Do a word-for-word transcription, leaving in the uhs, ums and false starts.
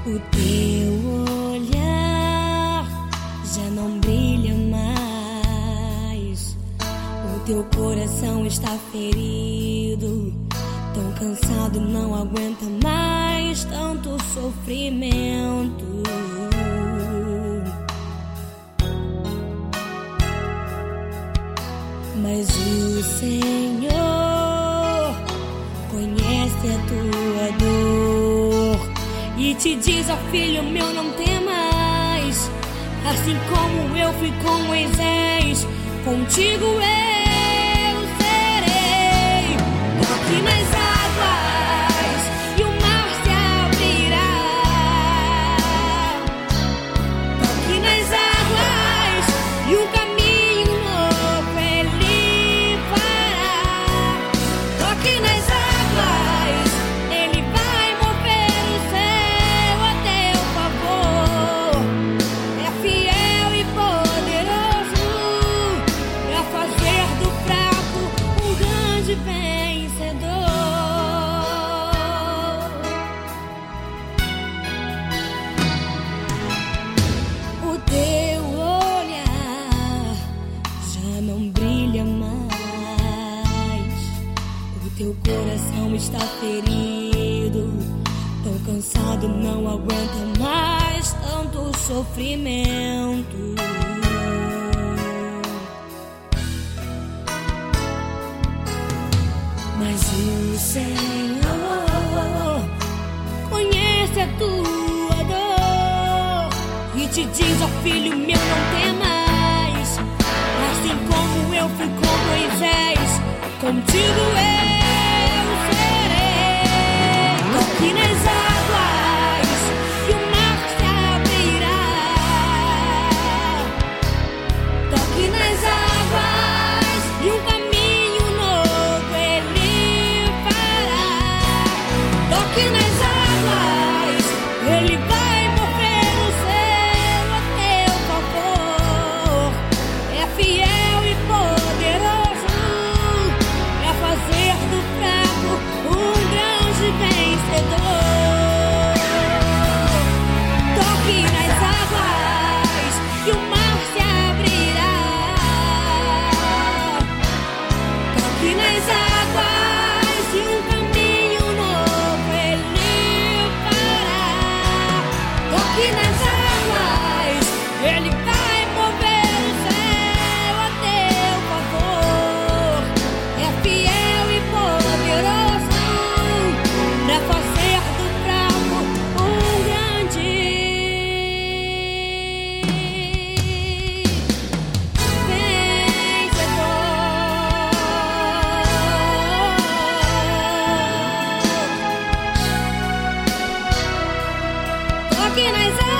O teu olhar já não brilha mais. O teu coração está ferido, tão cansado, não aguenta mais tanto sofrimento. Mas o Senhor conhece a tua dor e te diz: ó filho meu, não temas. Assim como eu fui com Moisés, contigo eu serei. Toque nas águas e o mar se abrirá. Toque nas águas e o caminho novo ele fará. Toque nas águas, ele vai mover o céu a teu favor. É fiel e poderoso pra fazer do fraco um grande vencedor. O teu olhar já não brilha mais. O teu coração está ferido, tão cansado, não aguenta mais tanto sofrimento. Mas o Senhor conhece a tua dor e te diz: ó filho meu, não temas. Assim como eu fui com Moisés, contigo eu serei. Toque nas águas e o mar se abrirá. Toque nas águas e um caminho novo ele fará. Toque nas águas, ele vai mover o céu a teu favor. É fiel e poderoso pra fazer do fraco um grande vencedor. Toque nas águas e o mar se abrirá. Toque nas águas e um caminho novo ele fará. Toque nas águas, ele vai mover o céu a teu favor. É fiel e poderoso pra fazer do fraco um grande vencedor. Toque nas